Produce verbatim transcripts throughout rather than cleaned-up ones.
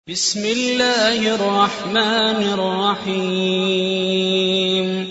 بسم الله الرحمن الرحيم.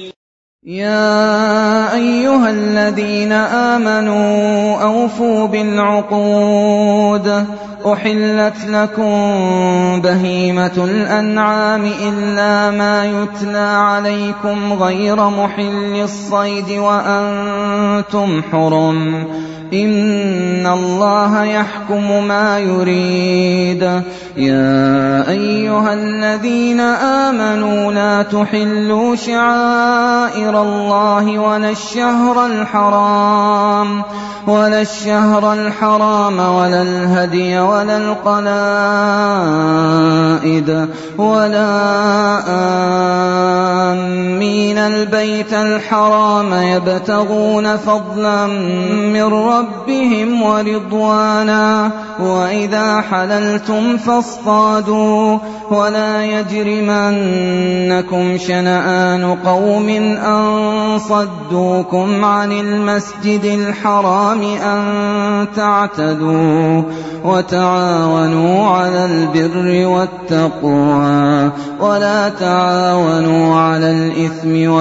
يا أيها الذين آمنوا أوفوا بالعقود أحلت لكم بهيمة الأنعام إلا ما يتلى عليكم غير محل الصيد وأنتم حرم إن الله يحكم ما يريد. يا أيها الذين آمنوا لا تحلوا شعائر الله ولا الشهر الحرام ولا الشهر الحرام ولا الهدي ولا القلائد ولا آمين البيت الحرام يبتغون فضلا من ربهم ورضوانا وإذا حللتم فاصطادوا ولا يجرمنكم شنآن قوم أن صدوكم عن المسجد الحرام أن تعتدوا وتعاونوا على البر والتقوى ولا تعاونوا على الإثم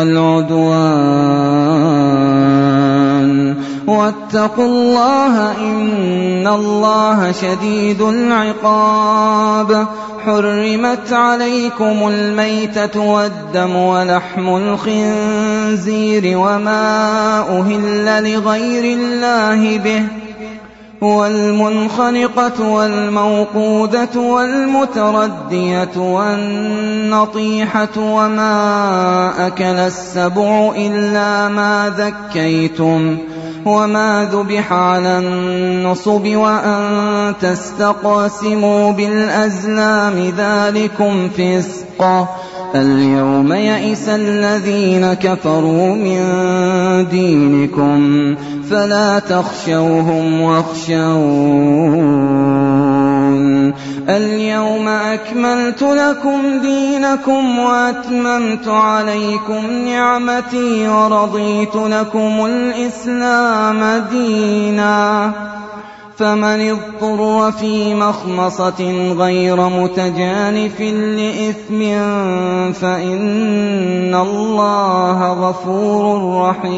والعدوان واتقوا الله إن الله شديد العقاب. حرمت عليكم الميتة والدم ولحم الخنزير وما أهل لغير الله به والمنخنقة والموقودة والمتردية والنطيحة وما أكل السبع إلا ما ذكيتم وما ذبح على النصب وأن تستقسموا بالأزلام ذلكم فسق. اليوم يئس الذين كفروا من دينكم فلا تخشوهم واخشون. اليوم أكملت لكم دينكم وأتممت عليكم نعمتي ورضيت لكم الإسلام دينا. فمن اضطر في مخمصة غير متجانف لإثم فإن الله غفور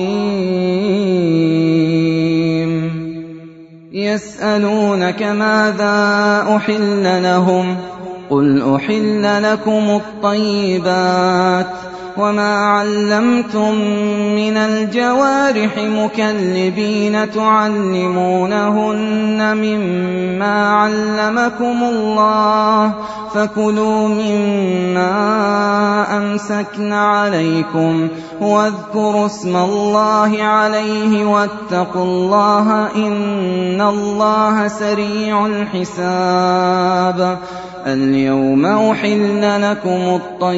رحيم. يسألونك ماذا أحل لهم قل أحل لكم الطيبات وما علمتم من الجوارح مكلبين تعلمونهن مما علمكم الله فكلوا مما أمسكن عليكم واذكروا اسم الله عليه واتقوا الله إن الله سريع الحساب. اليوم أحل لكم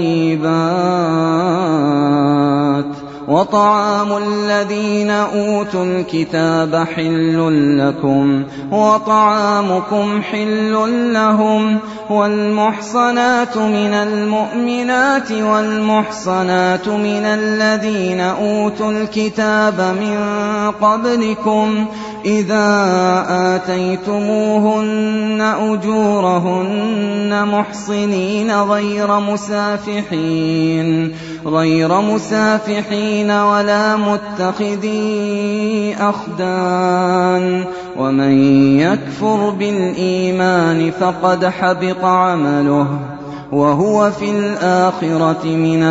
الطيبات وطعام الذين أوتوا الكتاب حل لكم وطعامكم حل لهم والمحصنات من المؤمنات والمحصنات من الذين أوتوا الكتاب من قبلكم إذا آتيتموهن أجورهن محصنين غير مسافحين غير مسافحين ولا متخذي أخدان ومن يكفر بالإيمان فقد حبط عمله وهو في الآخرة من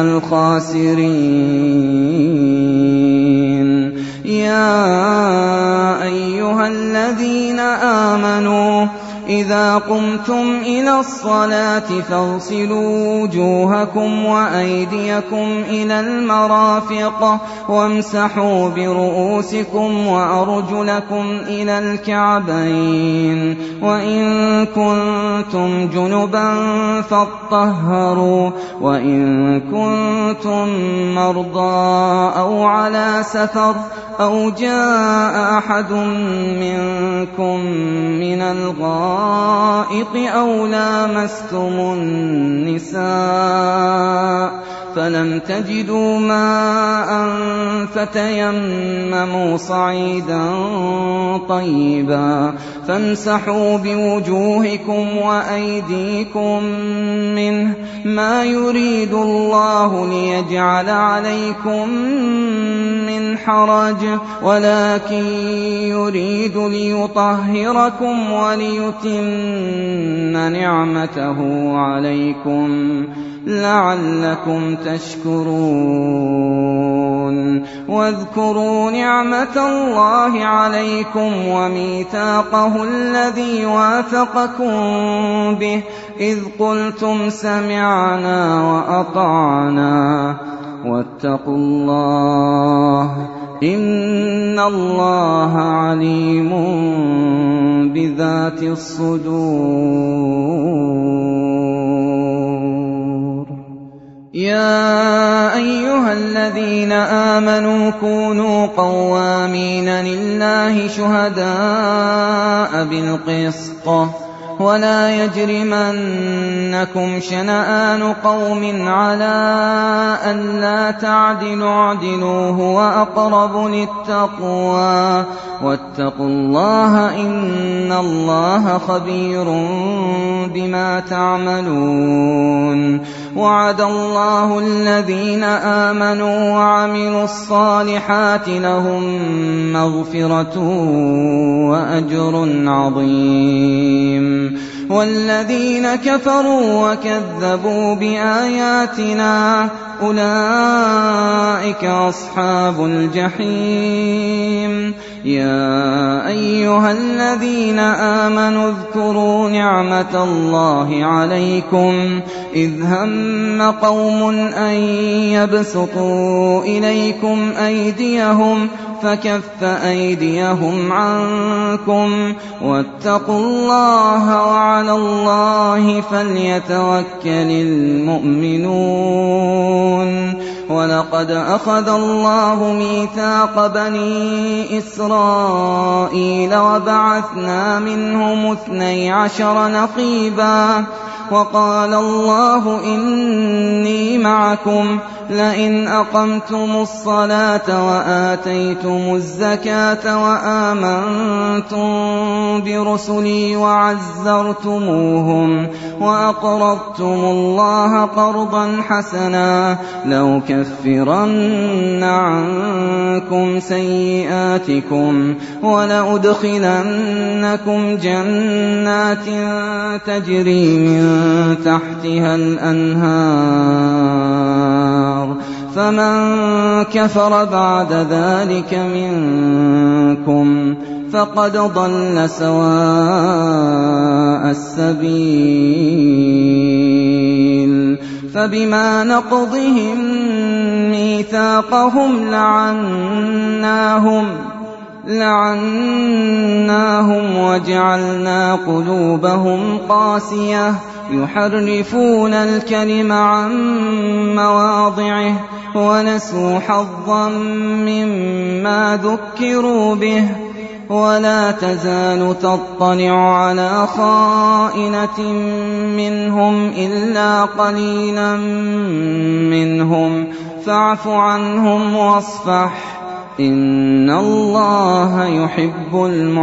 الخاسرين. يا أيها الذين آمنوا إذا قمتم إلى الصلاة فاغسلوا وجوهكم وأيديكم إلى المرافق وامسحوا برؤوسكم وأرجلكم إلى الكعبين وإن كنتم جنبا فاطهروا وإن كنتم مرضى أو على سفر أو جاء أحد منكم من الغائط أو لامستم النساء فلم تجدوا ماء فتيمموا صعيدا طيبا فامسحوا بوجوهكم وأيديكم منه ما يريد الله ليجعل عليكم من حرج ولكن يريد ليطهركم وليتم نعمته عليكم لعلكم تشكرون واذكروا نعمة الله عليكم وميثاقه الذي واثقكم به إذ قلتم سمعنا وأطعنا واتقوا الله إن الله عليم بذات الصدور. يا أيها الذين آمنوا كونوا قوامين لله شهداء بالقسط ولا يجرمنكم شنآن قوم على ألا تعدلوا اعدلوا هو أقرب للتقوى واتقوا الله إن الله خبير بما تعملون. وعد الله الذين آمنوا وعملوا الصالحات لهم مغفرة وأجر عظيم والذين كفروا وكذبوا بآياتنا أولئك أصحاب الجحيم. يا أيها الذين آمنوا اذكروا نعمة الله عليكم إذ هم قوم أن يبسطوا إليكم أيديهم فكف أيديهم عنكم واتقوا الله وعلى الله فليتوكل المؤمنون. ولقد أخذ الله ميثاق بني إسرائيل وبعثنا منهم اثني عشر نقيبا وقال الله إني معكم لئن أقمتم الصلاة وآتيتم الزكاة وآمنتم برسلي وعزرتموهم وأقرضتم الله قرضا حسنا لأكفرن عنكم سيئاتكم ولأدخلنكم جنات تجري من تحتها الأنهار فمن كفر بعد ذلك منكم فقد ضل سواء السبيل. فبما نقضهم ميثاقهم لعناهم لعناهم وجعلنا قلوبهم قاسية يحرفون الكلم عن مواضعه ونسوا حظا مما ذكروا به ولا تزال تطلع على خائنة منهم إلا قليلا منهم فاعف عنهم واصفح إن الله يحب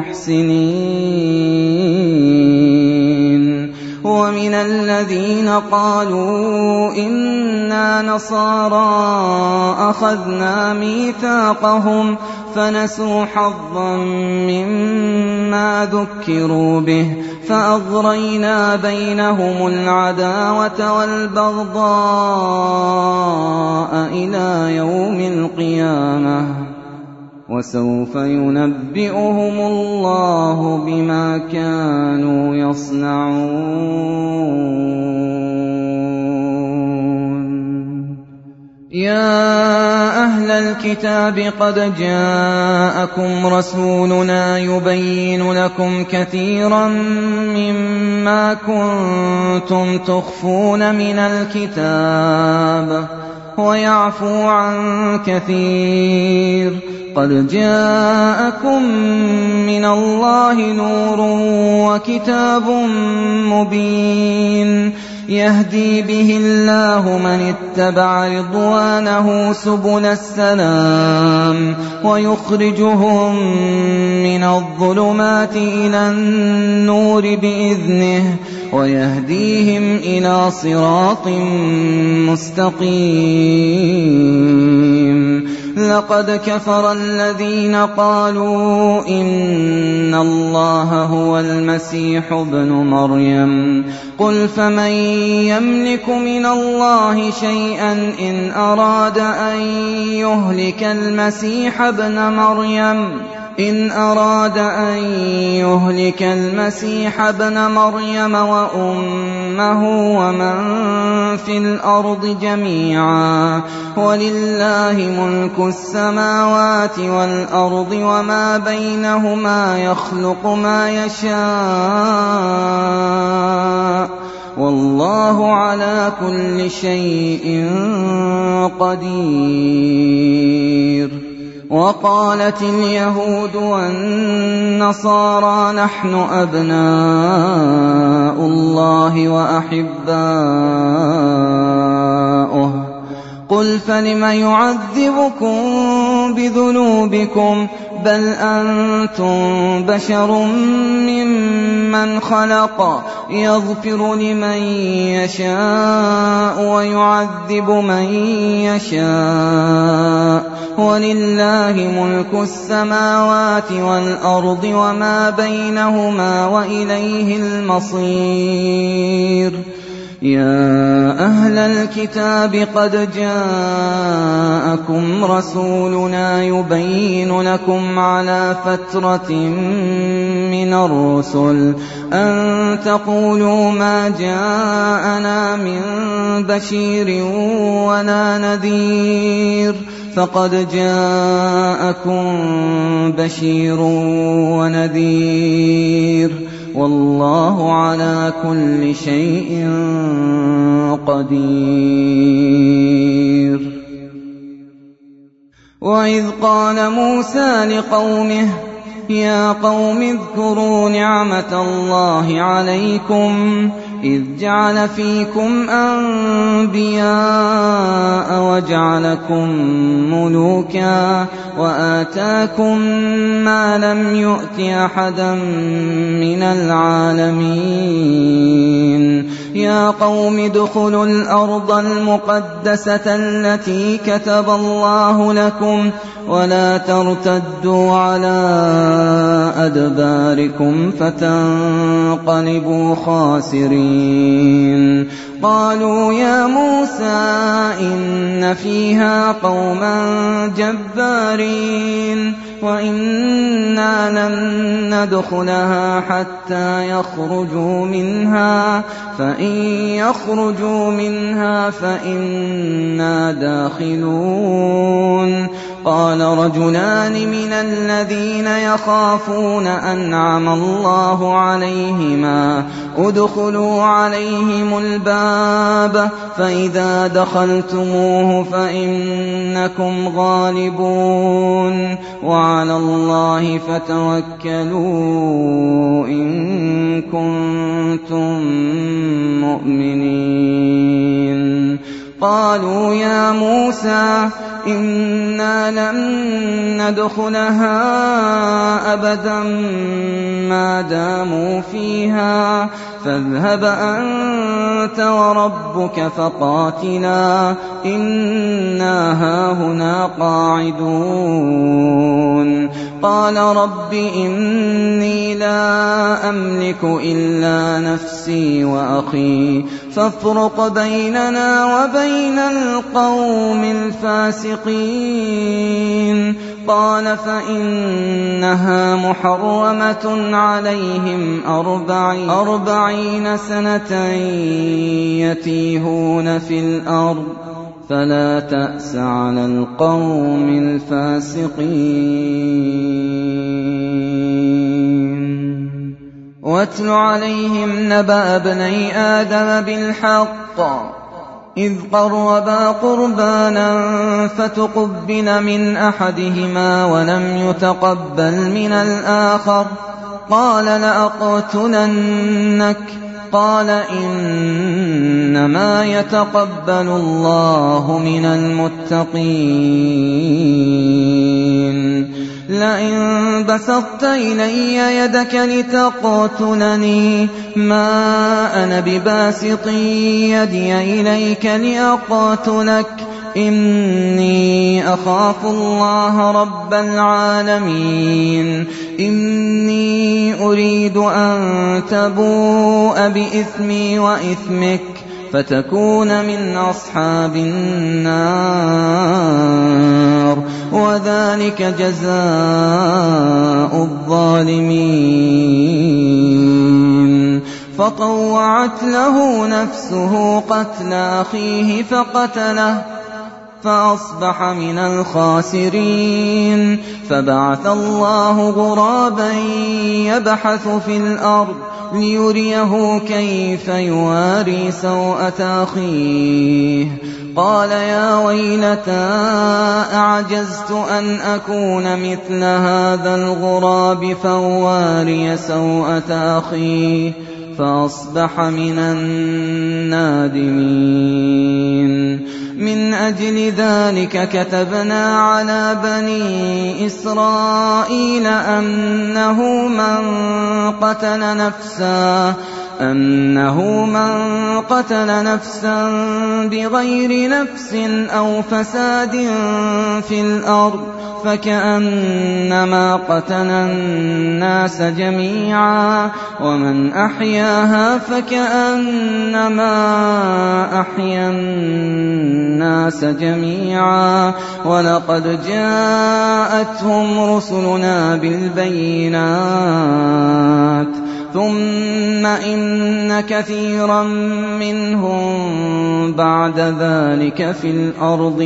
المحسنين. ومن الذين قالوا إنا نصارى أخذنا ميثاقهم فنسوا حظا مما ذكروا به فأغرينا بينهم العداوة والبغضاء إلى يوم القيامة وسوف ينبئهم الله بما كانوا يصنعون. يا أهل الكتاب قد جاءكم رسولنا يبين لكم كثيرا مما كنتم تخفون من الكتاب ويعفو عن كثير. قد جاءكم من الله نور وكتاب مبين يهدي به الله من اتبع رضوانه سبل السلام ويخرجهم من الظلمات إلى النور بإذنه ويهديهم إلى صراط مستقيم. لقد كفر الذين قالوا إن الله هو المسيح ابن مريم قل فمن يملك من الله شيئا إن أراد أن يهلك المسيح ابن مريم إن أراد أن يهلك المسيح ابن مريم وأمه ومن في الأرض جميعا ولله ملك السماوات والأرض وما بينهما يخلق ما يشاء والله على كل شيء قدير. وقالت اليهود والنصارى نحن أبناء الله وأحباؤه قل فلم يعذبكم بذنوبكم بل أنتم بشر ممن خلق يغفر لمن يشاء ويعذب من يشاء ولله ملك السماوات والأرض وما بينهما وإليه المصير. يا أهل الكتاب قد جاءكم رسولنا يبين لكم على فترة من الرسل أن تقولوا ما جاءنا من بشير ولا نذير فقد جاءكم بشير ونذير والله على كل شيء قدير. وإذ قال موسى لقومه يا قوم اذكروا نعمة الله عليكم إذ جعل فيكم أنبياء وجعلكم ملوكا وآتاكم ما لم يؤت أحدا من العالمين. يا قوم ادخلوا الأرض المقدسة التي كتب الله لكم ولا ترتدوا على أدباركم فتنقلبوا خاسرين. قالوا يا موسى إن فيها قوما جبارين وإنا لن ندخلها حتى يخرجوا منها فإن يخرجوا منها فإنا داخلون. قال رجلان من الذين يخافون أنعم الله عليهما ادخلوا عليهم الباب فإذا دخلتموه فإنكم غالبون وعلى الله فتوكلوا إن كنتم مؤمنين. قالوا يا موسى إنا لن ندخلها أبدا ما داموا فيها فاذهب أنت وربك فقاتلا إنا هاهنا قاعدون. قال رب إني لا أملك إلا نفسي وأخي فافرق بيننا وبين القوم الفاسقين. قال فإنها محرمة عليهم أربعين, أربعين سنة يتيهون في الأرض فلا تأس على القوم الفاسقين. واتل عليهم نبأ ابني آدم بالحق إذ قربا قربانا فتقبل من أحدهما ولم يتقبل من الآخر قال لأقتلنك قال إن إنما يتقبل الله من المتقين. لئن بسطت إلي يدك لتقتلني ما أنا بباسط يدي إليك لأقتلك إني أخاف الله رب العالمين. إني أريد أن تبوء بإثمي وإثمك فتكون من أصحاب النار وذلك جزاء الظالمين. فطوعت له نفسه قتل أخيه فقتله فأصبح من الخاسرين. فبعث الله غرابا يبحث في الأرض ليريه كيف يواري سوءة أخيه. قال يا ويلتى أعجزت أن أكون مثل هذا الغراب فأواري سوءة أخي فأصبح من النادمين. من أجل ذلك كتبنا على بني إسرائيل أنه من قتل نفسا أنه من قتل نفسا بغير نفس أو فساد في الأرض فكأنما قتل الناس جميعا ومن أحياها فكأنما أحيا الناس جميعا. ولقد جاءتهم رسلنا بالبينات ثم إن كثيرا منهم بعد ذلك في الأرض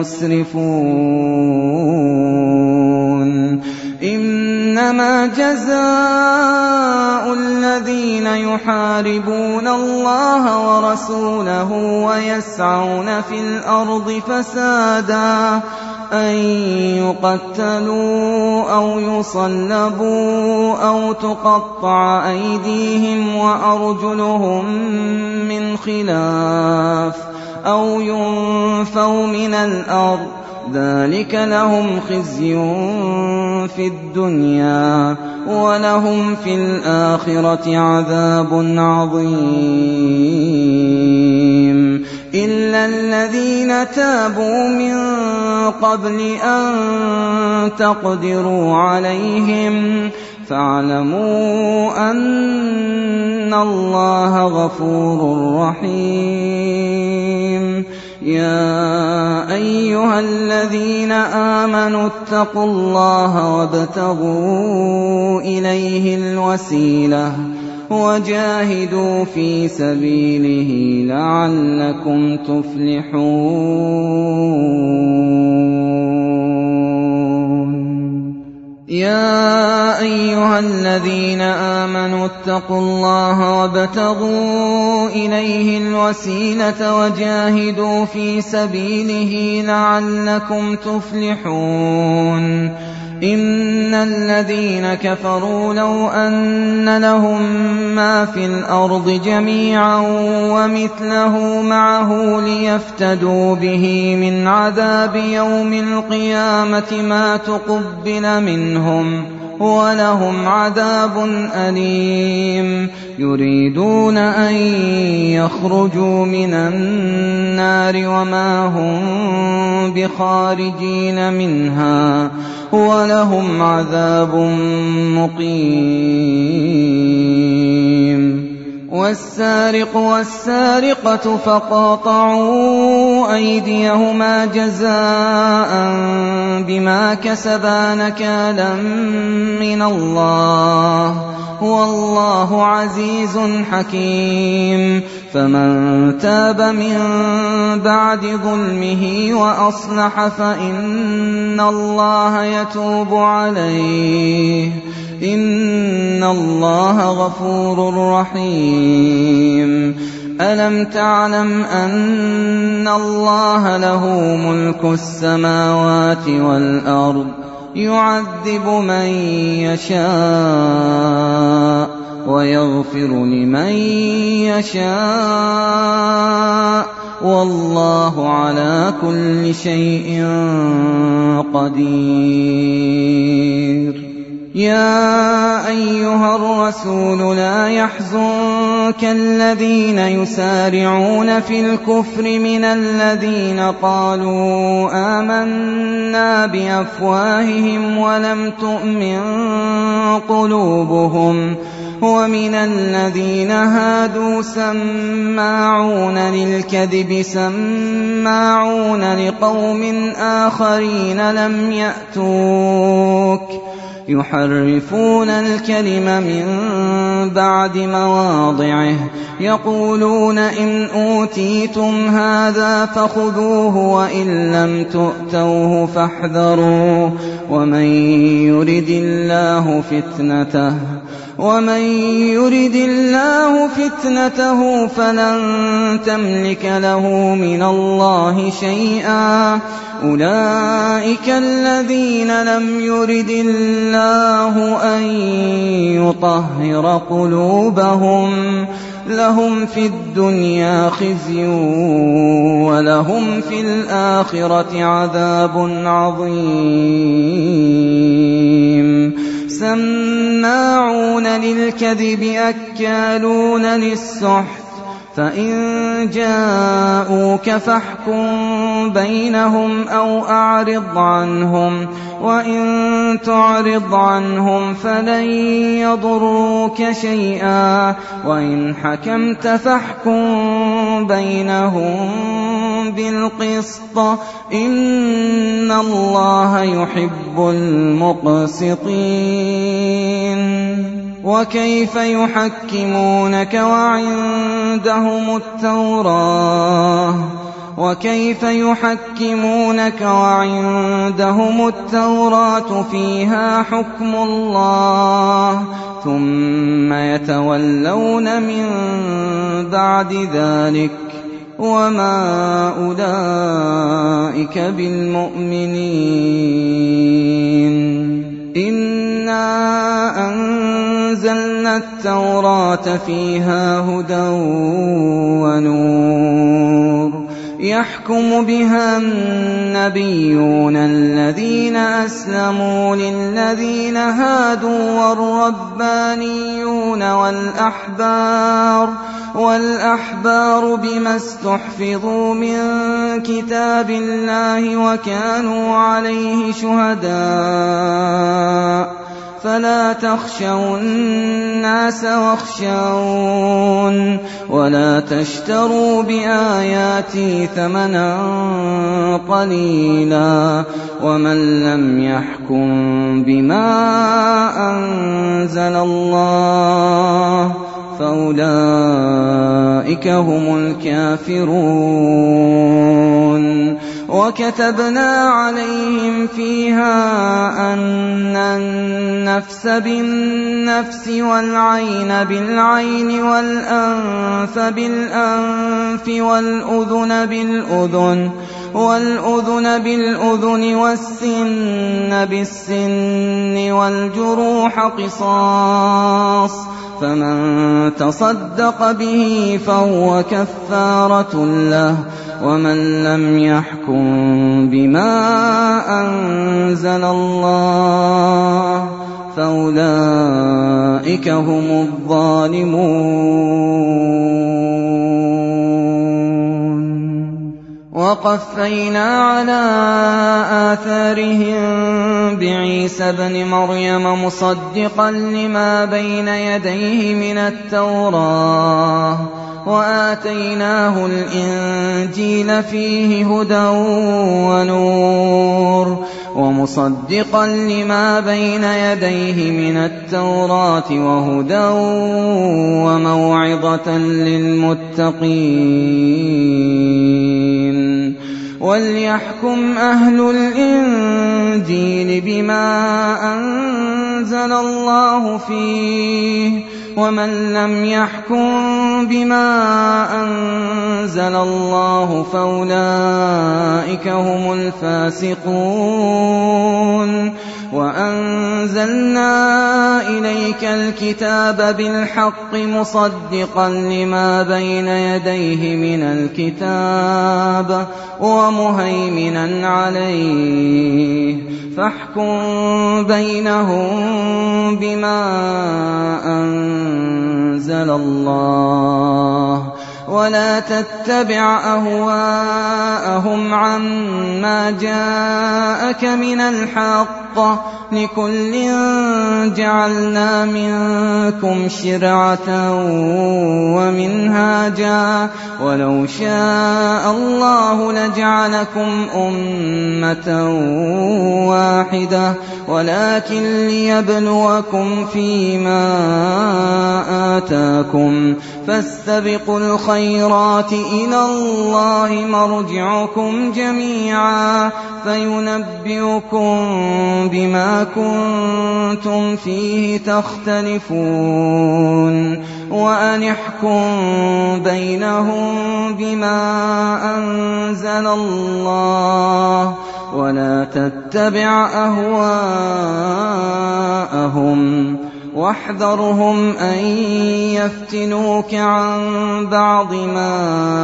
لمسرفون. إنما جزاء الذين يحاربون الله ورسوله ويسعون في الأرض فسادا أن يقتلوا أو يصلبوا أو تقطع أيديهم وأرجلهم من خلاف أو ينفوا من الأرض ذلك لهم خزي في الدنيا ولهم في الآخرة عذاب عظيم. إلا الذين تابوا من قبل أن تقدروا عليهم فاعلموا أن الله غفور رحيم. يا أيها الذين آمنوا اتقوا الله وابتغوا إليه الوسيلة وجاهدوا في سبيله لعلكم تفلحون. يا أيها الذين آمنوا اتقوا الله وابتغوا إليه الوسيلة وجاهدوا في سبيله لعلكم تفلحون. إن الذين كفروا لو أن لهم ما في الأرض جميعا ومثله معه ليفتدوا به من عذاب يوم القيامة ما تقبل منهم ولهم عذاب أليم. يريدون أن يخرجوا من النار وما هم بخارجين منها ولهم عذاب مقيم. والسارق والسارقة فقاطعوا أيديهما جزاء بما كسبا نكالا من الله والله عزيز حكيم. فمن تاب من بعد ظلمه وأصلح فإن الله يتوب عليه إن الله غفور رحيم. ألم تعلم أن الله له ملك السماوات والأرض يعذب من يشاء ويغفر لمن يشاء والله على كل شيء قدير. يا أيها الرسول لا يحزنك الذين يسارعون في الكفر من الذين قالوا آمنا بأفواههم ولم تؤمن قلوبهم، ومن الذين هادوا سماعون للكذب سماعون لقوم آخرين لم يأتوك يحرفون الكلم من بعد مواضعه، يقولون إن أوتيتم هذا فخذوه وإن لم تؤتوه فاحذروا، ومن يرد الله فتنته ومن يرد الله فتنته فلن تملك له من الله شيئا. أولئك الذين لم يرد الله أن يطهر قلوبهم، لهم في الدنيا خزي ولهم في الآخرة عذاب عظيم. سماعون للكذب أكالون للسحت، فإن جاءوك فاحكم بينهم أو أعرض عنهم، وإن تعرض عنهم فلن يضروك شيئا، وإن حكمت فاحكم بينهم بالقسط، إن الله يحب المقسطين. وكيف يحكمونك وعندهم التوراة وكيف يحكمونك وعندهم التوراة فيها حكم الله، ثم يتولون من بعد ذلك، وما أولئك بالمؤمنين. إنا أنزلنا التوراة فيها هدى ونور، يحكم بها النبيون الذين أسلموا للذين هادوا والربانيون والأحبار والأحبار بما استحفظوا من كتاب الله وكانوا عليه شهداء، فلا تخشوا الناس واخشون، ولا تشتروا بآياتي ثمنا قليلا، ومن لم يحكم بما أنزل الله فأولئك هم الكافرون. وكتبنا عليهم فيها أن النفس بالنفس والعين بالعين والأنف بالأنف والأذن بالأذن والأذن بالأذن والسن بالسن والجروح قصاص، فمن تصدق به فهو كفارة له، ومن لم يحكم بما أنزل الله فأولئك هم الظالمون. وقفينا على آثارهم بعيسى ابن مريم مصدقا لما بين يديه من التوراة، وآتيناه الإنجيل فيه هدى ونور، ومصدقا لما بين يديه من التوراة وهدى وموعظة للمتقين. وليحكم أهل الإنجيل بما أنزل الله فيه، ومن لم يحكم بما أنزل الله فأولئك هم الفاسقون. وأنزلنا إليك الكتاب بالحق مصدقا لما بين يديه من الكتاب ومهيمنا عليه فاحكم بينهم بما أنزل الله ولا تتبع أهواءهم عما جاءك من الحق لكل جعلنا منكم شرعة ومنهاجا ولو شاء الله لجعلكم أمة واحدة ولكن ليبلوكم فيما آتاكم فاستبقوا الخيرات إلى الله مرجعكم جميعا فينبئكم بما كنتم فيه تختلفون وأن احكم بينهم بما أنزل الله ولا تتبع أهواءهم واحذرهم أن يفتنوك عن بعض ما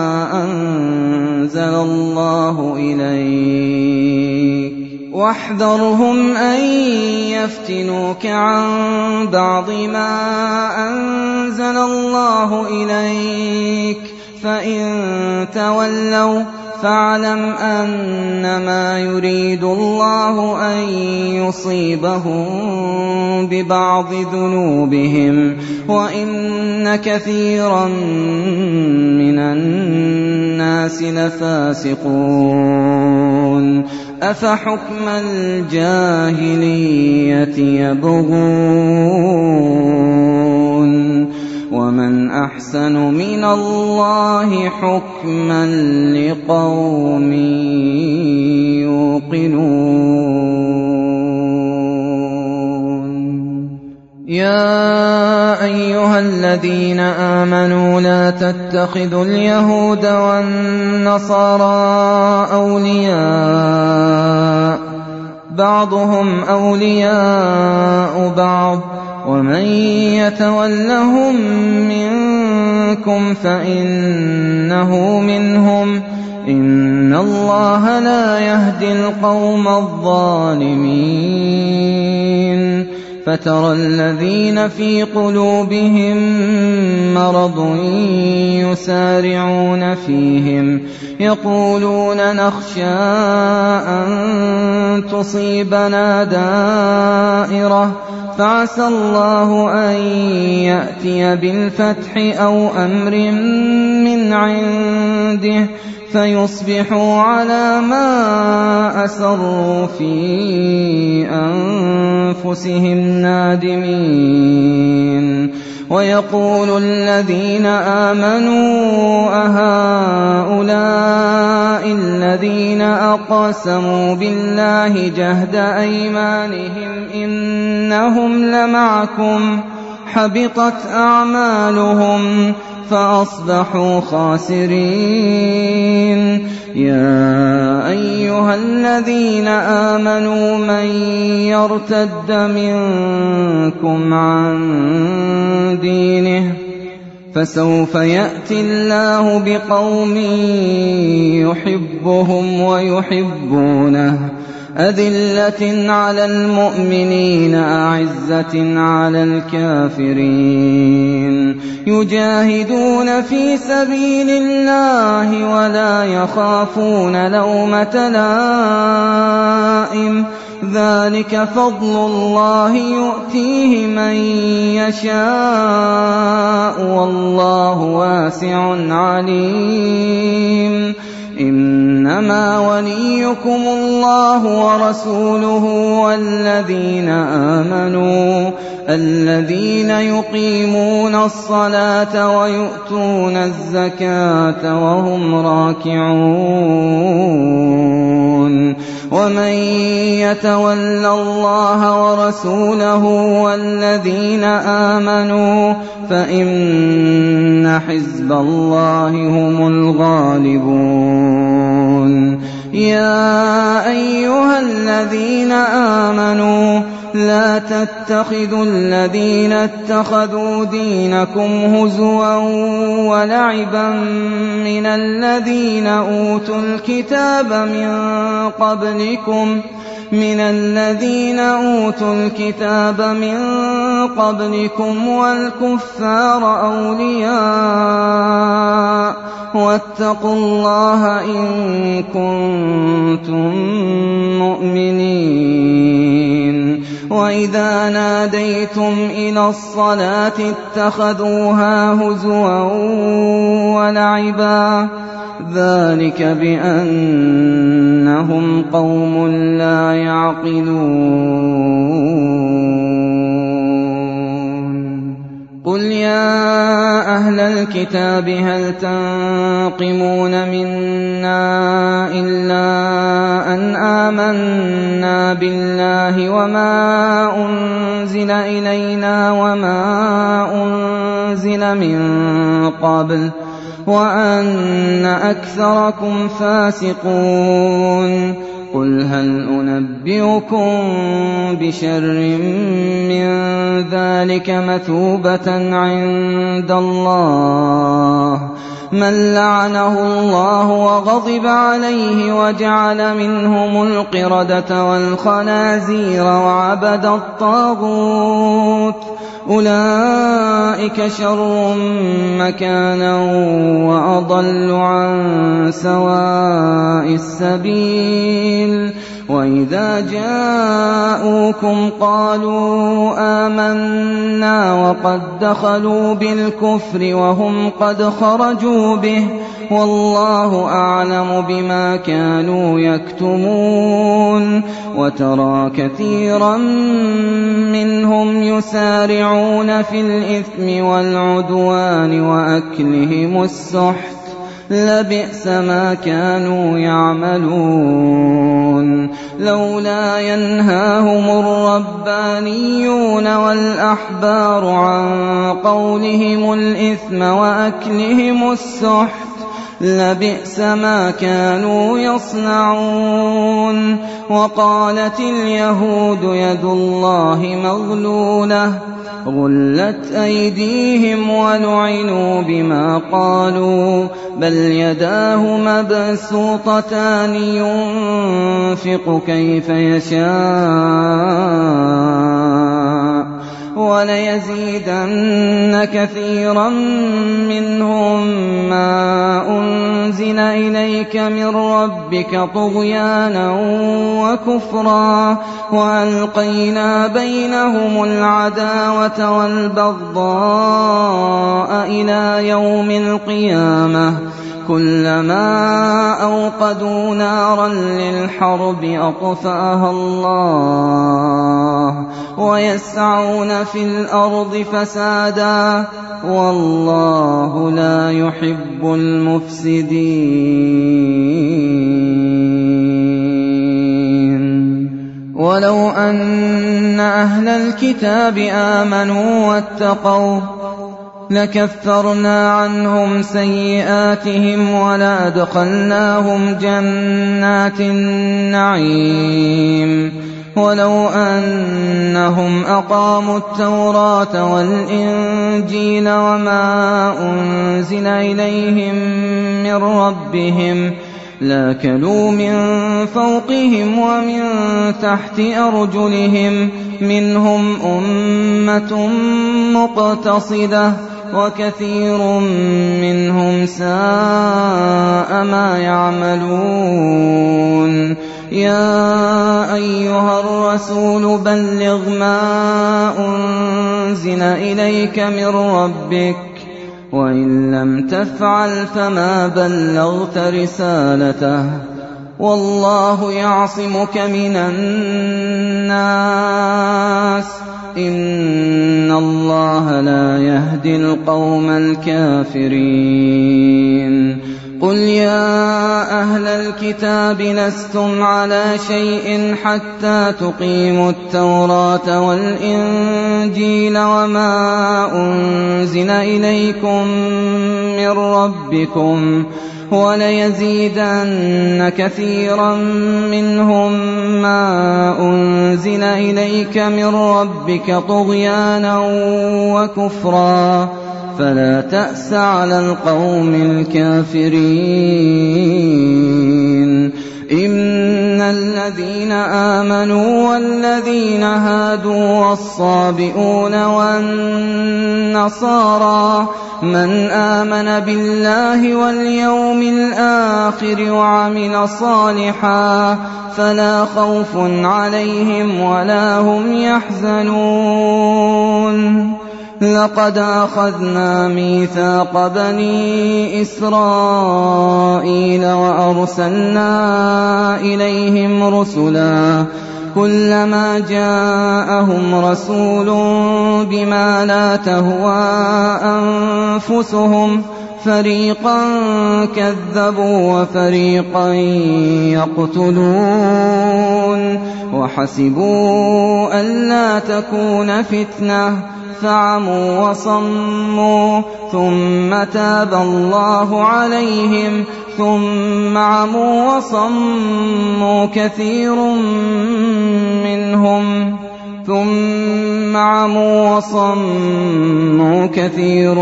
أنزل الله إليك واحذرهم أن يفتنوك عن بعض ما أنزل الله إليك فإن تولوا فاعلم أنما يريد الله أن يصيبهم ببعض ذنوبهم وإن كثيرا من الناس لفاسقون أفحكم الجاهلية يبغون ومن أحسن من الله حكما لقوم يوقنون يا أيها الذين آمنوا لا تتخذوا اليهود والنصارى أولياء بعضهم أولياء بعض ومن يتولهم منكم فإنه منهم إن الله لا يهدي القوم الظالمين فترى الذين في قلوبهم مرض يسارعون فيهم يقولون نخشى أن تصيبنا دائرة فعسى الله أن يأتي بالفتح أو أمر من عنده فيصبحوا على ما أسروا في أنفسهم نادمين ويقول الذين آمنوا أهؤلاء الذين أقسموا بالله جهد أيمانهم إنهم لمعكم حبطت أعمالهم فأصبحوا خاسرين يا أيها الذين آمنوا من يرتد منكم عن دينه فسوف يأتي الله بقوم يحبهم ويحبونه أذلة على المؤمنين أعزة على الكافرين يجاهدون في سبيل الله ولا يخافون لومة لائم ذلك فضل الله يؤتيه من يشاء والله واسع عليم إنما وليكم الله ورسوله والذين آمنوا الذين يقيمون الصلاة ويؤتون الزكاة وهم راكعون ومن يتول الله ورسوله والذين آمنوا فإن حزب الله هم الغالبون يا أيها الذين آمنوا لا تتخذوا الذين اتخذوا دينكم هزوا ولعبا من الذين أوتوا الكتاب من قبلكم من الذين أوتوا الكتاب من قبلكم والكفار أولياء واتقوا الله إن كنتم مؤمنين. وإذا ناديتم إلى الصلاة اتخذوها هزوا ولعبا ذلك بأنهم قوم لا يعقلون. قل يا أهل الكتاب هل تنقمون منا إلا أن آمنا بالله وما أنزل إلينا وما أنزل من قبل وأن أكثركم فاسقون. قل هل أنبئكم بشر من ذلك مثوبة عند الله من لعنه الله وغضب عليه وجعل منهم القردة والخنازير وعبد الطاغوت أولئك شر مكانا وأضل عن سواء السبيل. وإذا جاءوكم قالوا آمنا وقد دخلوا بالكفر وهم قد خرجوا به والله أعلم بما كانوا يكتمون. وترى كثيرا منهم يسارعون في الإثم والعدوان وأكلهم السحت لبئس ما كانوا يعملون. لولا ينهاهم الربانيون والأحبار عن قولهم الإثم وأكلهم السحت لبئس ما كانوا يصنعون. وقالت اليهود يد الله مغلولة غلت أيديهم ولعنوا بما قالوا بل يداه مبسوطتان ينفق كيف يشاء وليزيدن كثيرا منهم ما أنزل إليك من ربك طغيانا وكفرا وألقينا بينهم العداوة والبغضاء إلى يوم القيامة كلما أوقدوا نارا للحرب أطفأها الله ويسعون في الأرض فسادا والله لا يحب المفسدين. ولو أن أهل الكتاب آمنوا واتقوا لكفرنا عنهم سيئاتهم ولأدخلناهم جنات النعيم. ولو أنهم أقاموا التوراة والإنجيل وما أنزل إليهم من ربهم لأكلوا من فوقهم ومن تحت أرجلهم منهم أمة مقتصدة وكثير منهم ساء ما يعملون. يا أيها الرسول بلغ ما أنزل إليك من ربك وإن لم تفعل فما بلغت رسالته والله يعصمك من الناس إن الله لا يهدي القوم الكافرين. قل يا أهل الكتاب لستم على شيء حتى تقيموا التوراة والإنجيل وما أنزل إليكم من ربكم وليزيدن كثيرا منهم ما أنزل إليك من ربك طغيانا وكفرا فلا تأس على القوم الكافرين إن الذين آمنوا والذين هادوا والصابئون والنصارى من آمن بالله واليوم الآخر وعمل صالحا فلا خوف عليهم ولا هم يحزنون لقد أخذنا ميثاق بني إسرائيل وأرسلنا إليهم رسلا كلما جاءهم رسول بما لا تهوى أنفسهم فريقا كذبوا وفريقا يقتلون وحسبوا ألا تكون فتنة فعموا وصموا ثم تاب الله عليهم ثم عموا وصموا كثير منهم ثم عموا وصموا كثير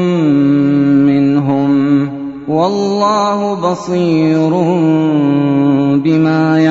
منهم والله بصير بما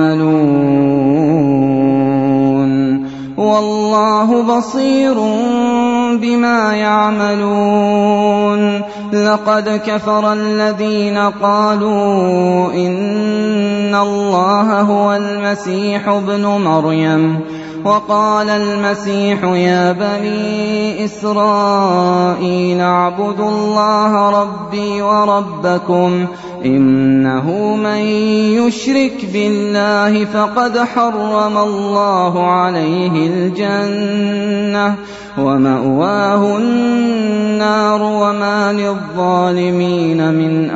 يعملون والله بصير بما يعملون لقد كفر الذين قالوا إن الله هو المسيح ابن مريم وقال المسيح يا بني إسرائيل اعبدوا الله ربي وربكم إنه من يشرك بالله فقد حرم الله عليه الجنة ومأواه النار وما للظالمين من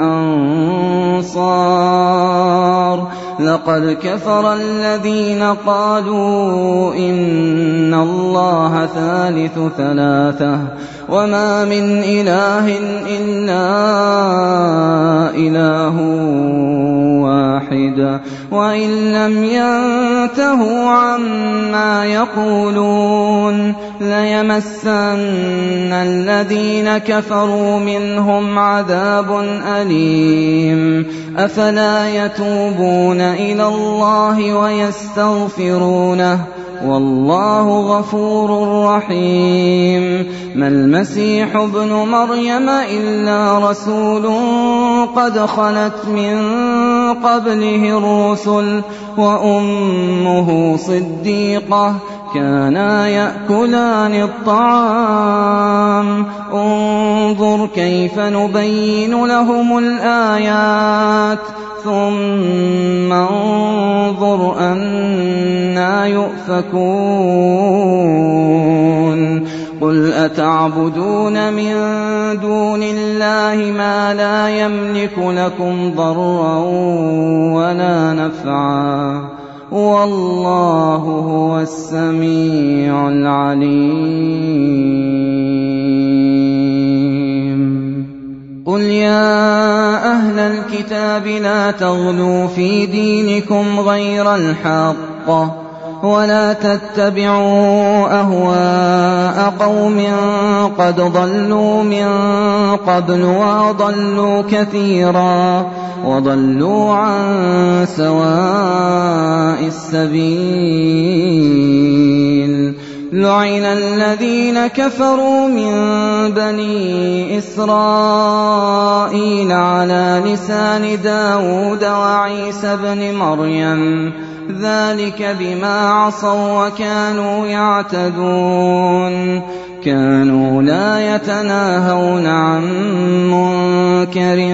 أنصار لقد كفر الذين قالوا إن الله ثالث ثلاثة وما من إله إلا إله واحد وإن لم ينتهوا عما يقولون ليمسن الذين كفروا منهم عذاب أليم أفلا يتوبون إلى الله ويستغفرونه والله غفور رحيم ما المسيح ابن مريم إلا رسول قد خلت من قبله الرسل وأمه صديقة كانا يأكلان الطعام انظر كيف نبين لهم الآيات ثم انظر أنا يؤفكون قل أتعبدون من دون الله ما لا يملك لكم ضرا ولا نفعا والله هو السميع العليم قل يا أهل الكتاب لا تغلوا في دينكم غير الحق ولا تتبعوا أهواء قوم قد ضلوا من قبل وضلوا كثيرا وضلوا عن سواء السبيل لعن الذين كفروا من بني إسرائيل على لسان داود وعيسى بن مريم ذلك بما عصوا وكانوا يعتدون كانوا لا يتناهون عن منكر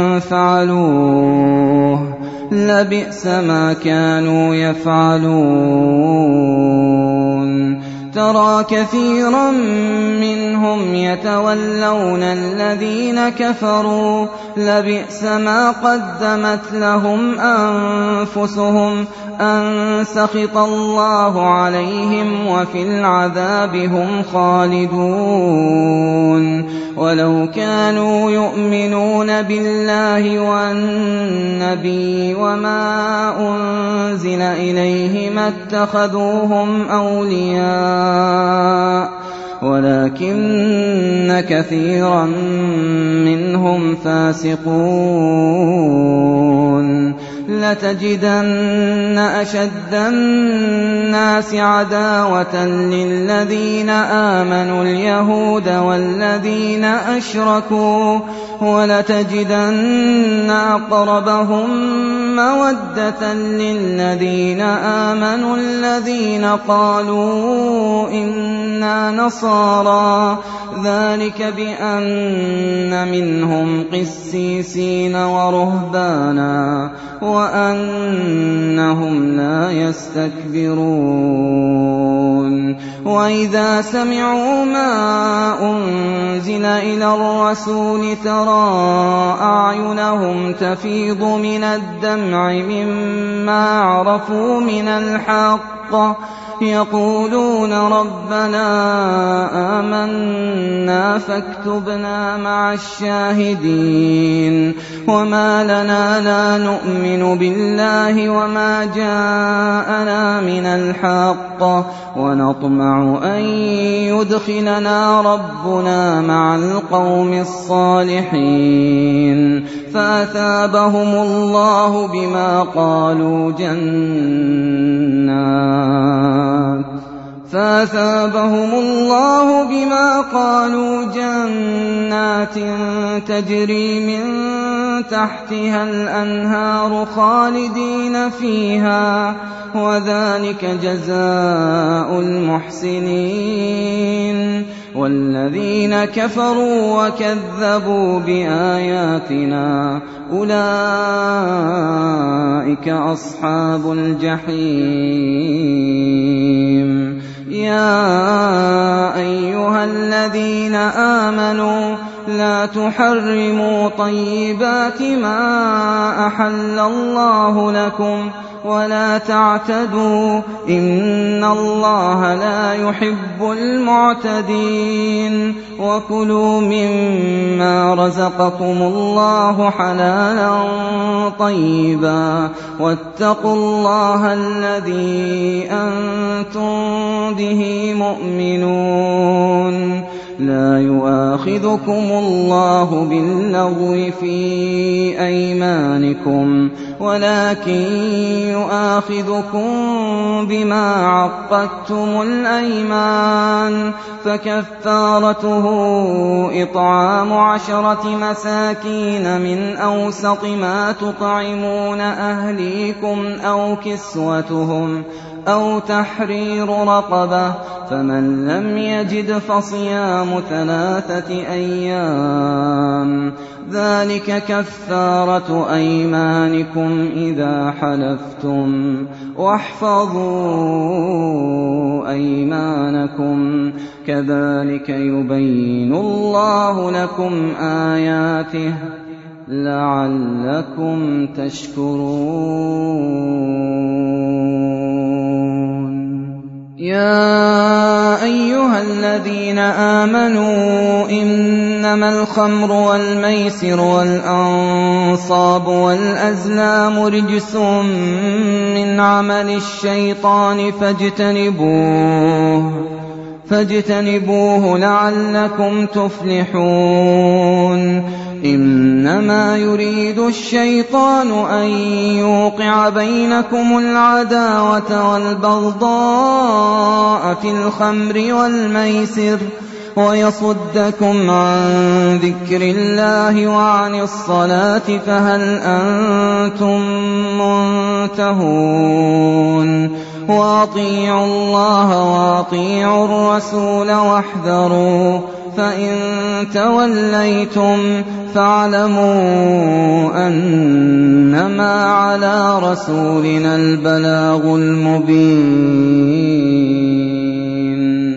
فعلوه لبئس ما كانوا يفعلون ترى كثيرا منهم يتولون الذين كفروا لبئس ما قدمت لهم أنفسهم أن سخط الله عليهم وفي العذاب هم خالدون ولو كانوا يؤمنون بالله والنبي وما أنزل إليه ما اتخذوهم أولياء ولكن كثيرا منهم فاسقون لتجدن أشد الناس عداوة للذين آمنوا اليهود والذين أشركوا ولتجدن أقربهم مودة للذين آمنوا الذين قالوا إنا نصارى ذلك بأن منهم قسيسين ورهبانا وأنهم لا يستكبرون وإذا سمعوا ما أنزل إلى الرسول ترى أعينهم تفيض من الدمع مما عرفوا من الحق يقولون ربنا آمنا فاكتبنا مع الشاهدين وما لنا لا نؤمن بالله وما جاءنا من الحق ونطمع أن يدخلنا ربنا مع القوم الصالحين فأثابهم الله بما قالوا جنات فأثابهم الله بما قالوا جنات تجري من تحتها الأنهار خالدين فيها وذلك جزاء المحسنين والذين كفروا وكذبوا بآياتنا أولئك أصحاب الجحيم يا أيها الذين آمنوا لا تحرموا طيبات ما أحل الله لكم ولا تعتدوا إن الله لا يحب المعتدين وكلوا مما رزقكم الله حلالا طيبا واتقوا الله الذي أنتم به مؤمنون لا يؤاخذكم الله باللغو في أيمانكم ولكن يؤاخذكم بما عقدتم الأيمان فكفارته إطعام عشرة مساكين من أوسط ما تطعمون أهليكم أو كسوتهم أو تحرير رقبة فمن لم يجد فصيام ثلاثة أيام ذلك كفارة أيمانكم إذا حلفتم واحفظوا أيمانكم كذلك يبين الله لكم آياته لعلكم تشكرون يا أيها الذين آمنوا إنما الخمر والميسر والأنصاب والأزلام رجس من عمل الشيطان فاجتنبوه فاجتنبوه لعلكم تفلحون إنما يريد الشيطان أن يوقع بينكم العداوة والبغضاء في الخمر والميسر ويصدكم عن ذكر الله وعن الصلاة فهل أنتم منتهون وأطيعوا الله وأطيعوا الرسول واحذروا فإن توليتم فاعلموا أنما على رسولنا البلاغ المبين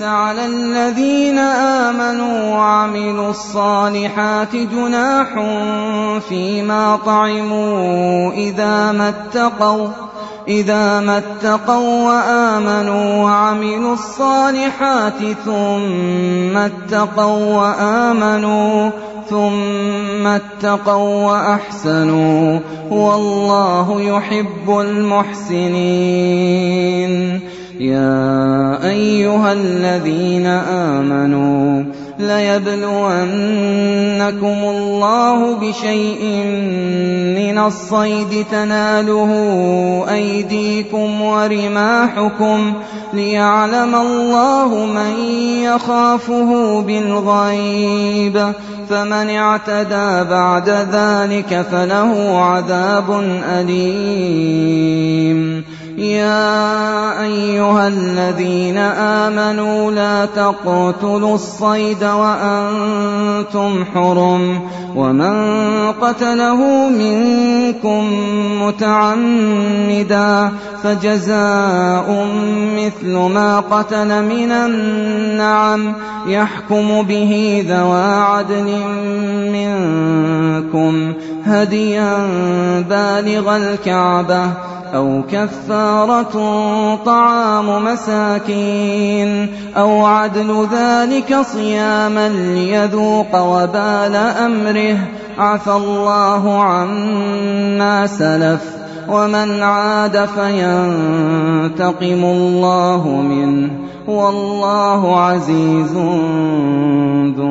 على الذين آمنوا وعملوا الصالحات جناح فيما طعموا إذا ما اتقوا إذا ما اتقوا وآمنوا وعملوا الصالحات ثم اتقوا وآمنوا ثم اتقوا وأحسنوا والله يحب المحسنين. يا أيها الذين آمنوا ليبلونكم الله بشيء من الصيد تناله أيديكم ورماحكم ليعلم الله من يخافه بالغيب فمن اعتدى بعد ذلك فله عذاب أليم. يا أيها الذين آمنوا لا تقتلوا الصيد وأنتم حرم ومن قتله منكم متعمدا فجزاء مثل ما قتل من النعم يحكم به ذوى عدل منكم هديا بالغ الكعبة أو كفارة طعام مساكين أو عدل ذلك صياما ليذوق وبال أمره عفى الله عما سلف ومن عاد فينتقم الله منه والله عزيز ذو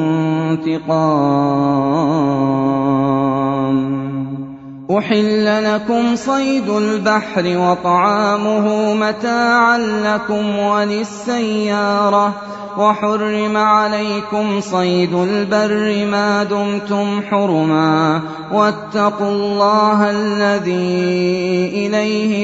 انتقام. أحل لكم صيد البحر وطعامه متاعا لكم وللسيارة وحرم عليكم صيد البر ما دمتم حرما واتقوا الله الذي إليه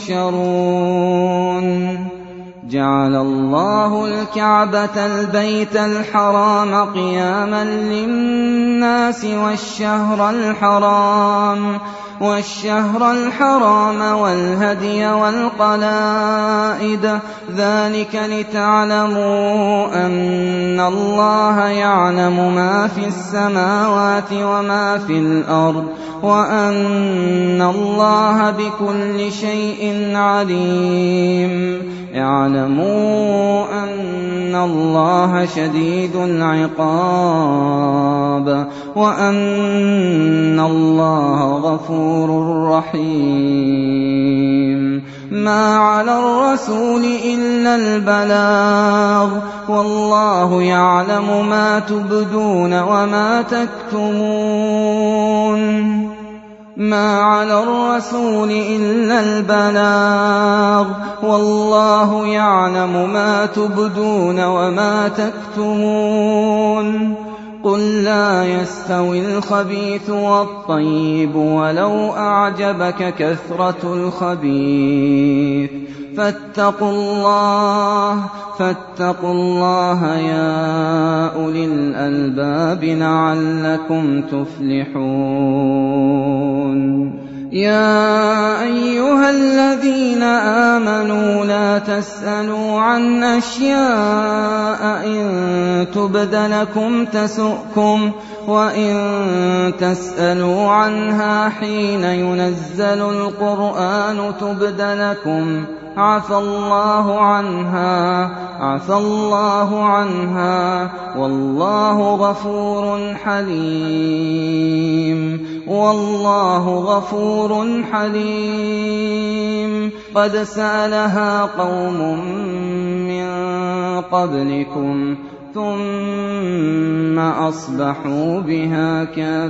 تحشرون. جعل الله الكعبة البيت الحرام قياما للناس والشهر الحرام والشهر الحرام والهدي والقلائد ذلك لتعلموا أن الله يعلم ما في السماوات وما في الأرض وأن الله بكل شيء عليم. اعلموا أن الله شديد العقاب وأن الله غفور رحيم. ما على الرسول إلا البلاغ والله يعلم ما تبدون وما تكتمون. ما على الرسول إلا البلاغ والله يعلم ما تبدون وما تكتمون. قل لا يستوي الخبيث والطيب ولو أعجبك كثرة الخبيث فاتقوا الله فاتقوا الله يا أولي الألباب لعلكم تفلحون. يا أيها الذين آمنوا لا تسألوا عن أشياء إن تبد لكم تسؤكم وإن تسألوا عنها حين ينزل القرآن تبد لكم عفى الله عنها عفى الله عنها والله غفور حليم والله غفور حليم. قد سألها قوم من قبلكم ثم أصبحوا بها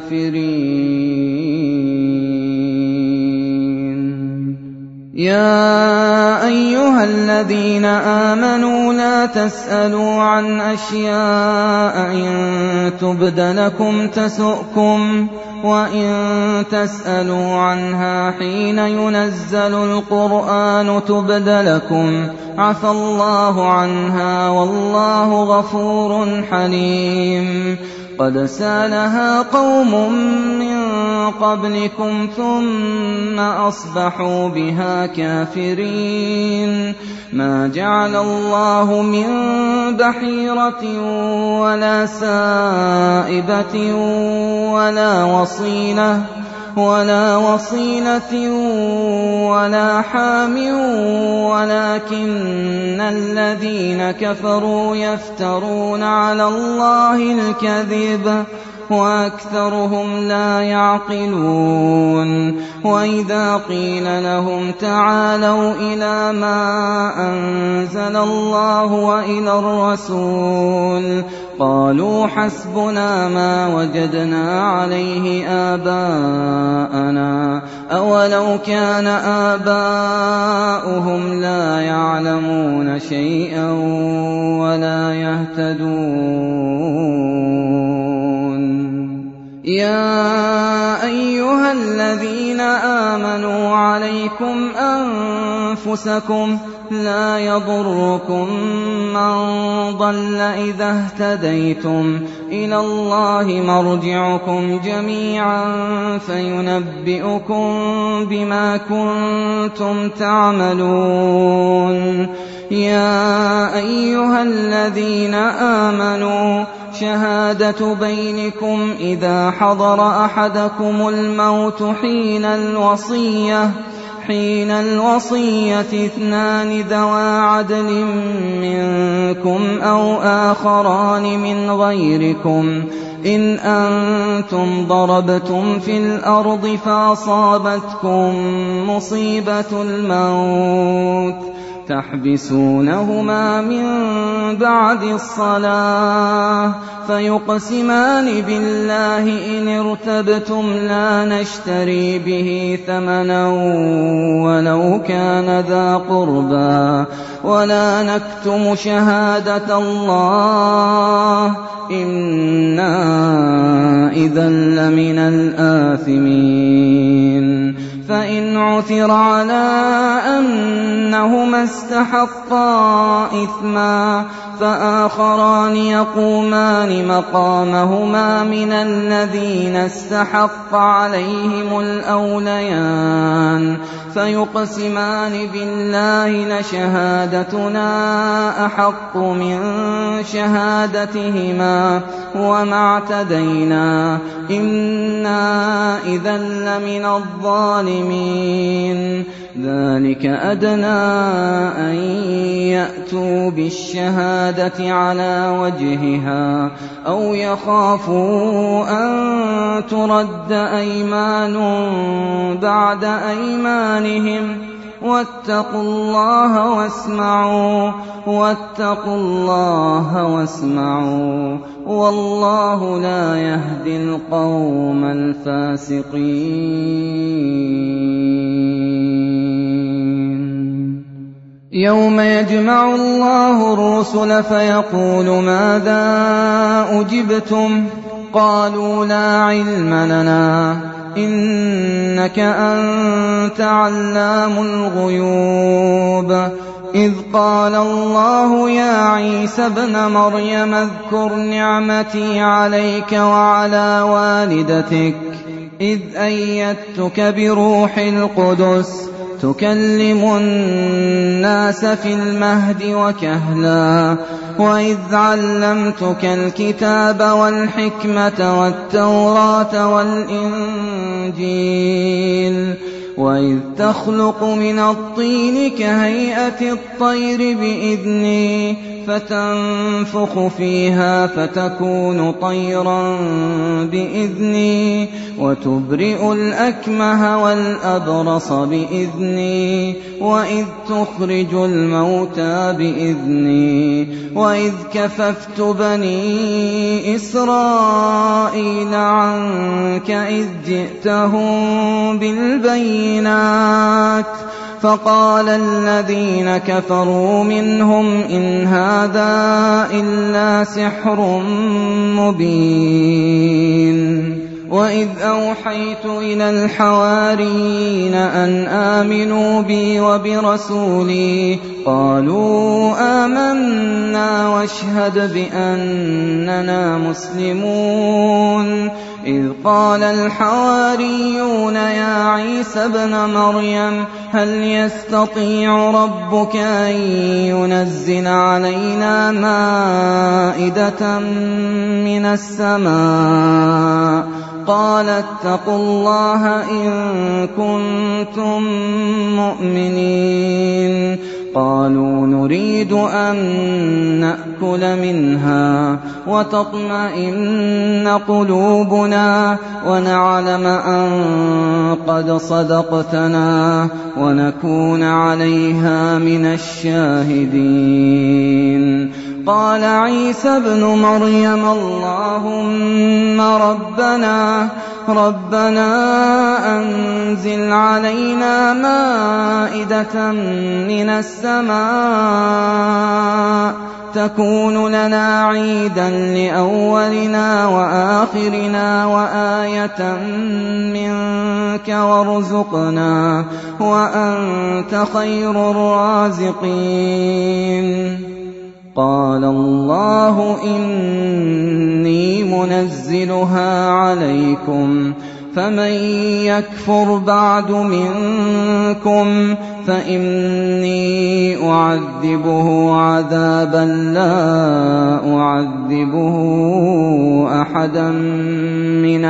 كافرين. يا أيها الذين آمنوا لا تسألوا عن أشياء إن تبد لكم تسؤكم وإن تسألوا عنها حين ينزل القرآن تبد لكم عفى الله عنها والله غفور حليم. قد سالها قوم من قبلكم ثم أصبحوا بها كافرين ما جعل الله من بحيرة ولا سائبة ولا وصيلة ولا وصيلة ولا حام ولكن الذين كفروا يفترون على الله الكذب وأكثرهم لا يعقلون وإذا قيل لهم تعالوا إلى ما أنزل الله وإلى الرسول قالوا حسبنا ما وجدنا عليه آباءنا أولو كان آباؤهم لا يعلمون شيئا ولا يهتدون يا أيها الذين آمنوا عليكم أنفسكم لا يضركم من ضل إذا اهتديتم إلى الله مرجعكم جميعا فينبئكم بما كنتم تعملون يا أيها الذين آمنوا شهادة بينكم إذا حضر أحدكم الموت حين الوصية حين الوصية اثنان ذوى عدل منكم أو آخران من غيركم إن أنتم ضربتم في الأرض فأصابتكم مصيبة الموت تحبسونهما من بعد الصلاة فيقسمان بالله إن ارتبتم لا نشتري به ثمنا ولو كان ذا قربى ولا نكتم شهادة الله إنا إذا لمن الآثمين فإن عثر على أنهما استحقا إثما فآخران يقومان مقامهما من الذين استحق عليهم الأوليان فيقسمان بالله لشهادتنا أحق من شهادتهما وما اعتدينا إنا إذا لمن الظالمين ذلك أدنى أن يأتوا بالشهادة على وجهها أو يخافوا أن ترد أيمان بعد أيمانهم واتقوا الله واسمعوا واتقوا الله واسمعوا والله لا يهدي القوم الفاسقين يوم يجمع الله الرسل فيقول ماذا أجبتم قالوا لا علم لنا إنك أنت علام الغيوب إذ قال الله يا عيسى ابن مريم اذكر نعمتي عليك وعلى والدتك إذ أيدتك بروح القدس تكلم الناس في المهد وكهلا وإذ علمتك الكتاب والحكمة والتوراة والإنجيل وإذ تخلق من الطين كهيئة الطير بإذني فتنفخ فيها فتكون طيرا بإذني وتبرئ الأكمه والأبرص بإذني وإذ تخرج الموتى بإذني وإذ كففت بني إسرائيل عنك إذ جئتهم بالبينات فقال الذين كفروا منهم إن هذا إلا سحر مبين وإذ أوحيت إلى الحواريين أن آمنوا بي وبرسولي قالوا آمنا واشهد بأننا مسلمون إذ قال الحواريون يا عيسى ابن مريم هل يستطيع ربك أن ينزل علينا مائدة من السماء قال اتقوا الله إن كنتم مؤمنين قالوا نريد أن نأكل منها وتطمئن قلوبنا ونعلم أن قد صدقتنا ونكون عليها من الشاهدين قال عيسى ابن مريم اللهم ربنا ربنا أنزل علينا مائدة من السماء تكون لنا عيدا لأولنا وآخرنا وآية منك وارزقنا وأنت خير الرازقين قال الله إني منزلها عليكم فمن يكفر بعد منكم فإني أعذبه عذابا لا أعذبه أحدا من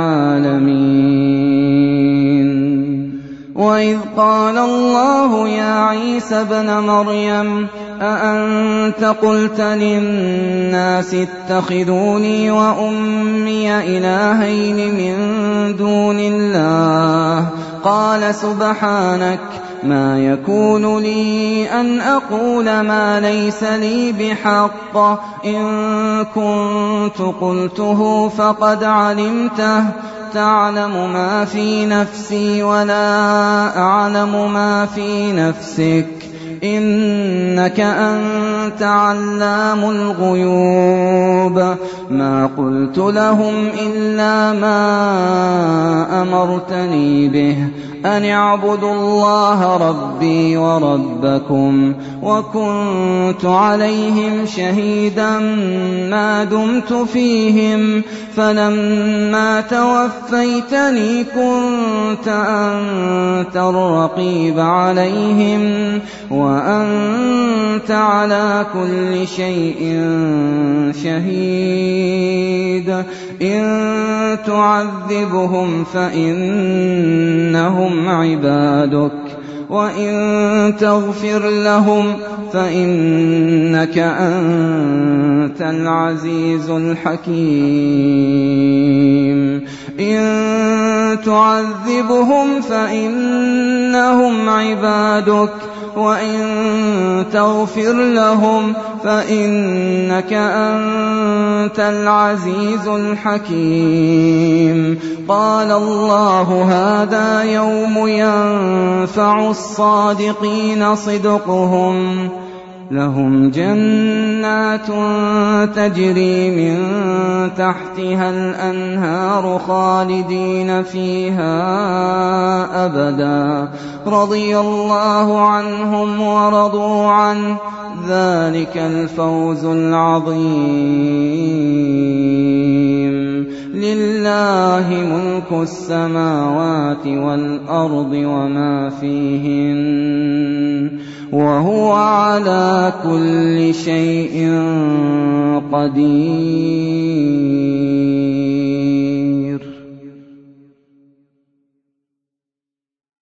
العالمين وإذ قال الله يا عيسى ابن مريم أأنت قلت للناس اتخذوني وأمي إلهين من دون الله قال سبحانك ما يكون لي أن أقول ما ليس لي بحق إن كنت قلته فقد علمته تعلم ما في نفسي ولا أعلم ما في نفسك إنك أنت علام الغيوب ما قلت لهم إلا ما أمرتني به أن اعبدوا الله ربي وربكم وكنت عليهم شهيدا ما دمت فيهم فلما توفيتني كنت أنت الرقيب عليهم وأنت على كل شيء شهيد إن تعذبهم فإنهم عبادك وإن تغفر لهم فإنك أنت العزيز الحكيم إن تعذبهم فإنهم عبادك وإن تغفر لهم فإنك أنت العزيز الحكيم قال الله هذا يوم ينفع الصادقين صدقهم لهم جنات تجري من تحتها الأنهار خالدين فيها أبدا رضي الله عنهم ورضوا عنه ذلك الفوز العظيم لله ملك السماوات والأرض وما فيهن وهو على كل شيء قدير